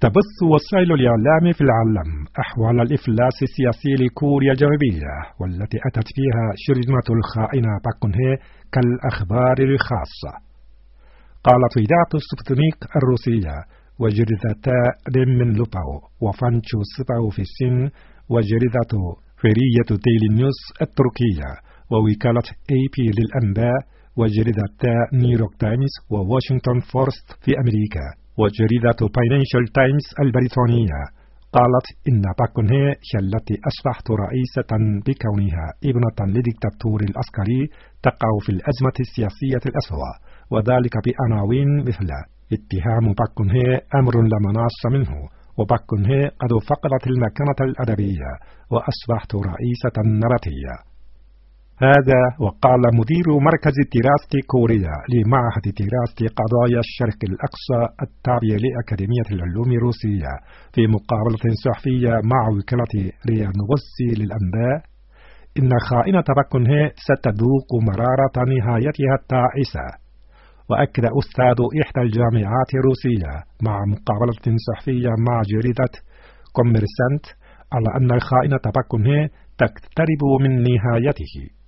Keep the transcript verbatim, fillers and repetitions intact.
تبث وسائل الإعلام في العالم أحوال الإفلاس السياسي لكوريا الجنوبية، والتي أتت فيها شرذمة الخائنة باك كون هي كالأخبار الخاصة. قالت إذاعة سبوتنيك الروسية وجريدتا ريمن لوباو وفانشو سباو في الصين وجريدة فرية ديلي نيوز التركية ووكالة اي بي للأنباء وجريدتا نيويورك تايمز وواشنطن بوست في أمريكا وجريدة فاينانشال تايمز البريطانية قالت إن باك كون هي التي أصبحت رئيسة بكونها ابنة لديكتاتور العسكري تقع في الأزمة السياسية الأسوأ، وذلك بعناوين مثل اتهام باك كون هي أمر لا مناص منه، وباك كون هي قد فقدت المكانة الأدبية وأصبحت رئيسة نباتية. هذا وقال مدير مركز دراسة كوريا لمعهد دراسة قضايا الشرق الأقصى التابع لأكاديمية العلوم الروسية في مقابلة صحفية مع وكالة ريا نووسي للأنباء إن خائنة باك كون هي ستذوق مرارة نهايتها التائسة. وأكد أستاذ إحدى الجامعات الروسية مع مقابلة صحفية مع جريدة كوميرسانت على أن الخائنة باك كون هي تقترب من نهايته.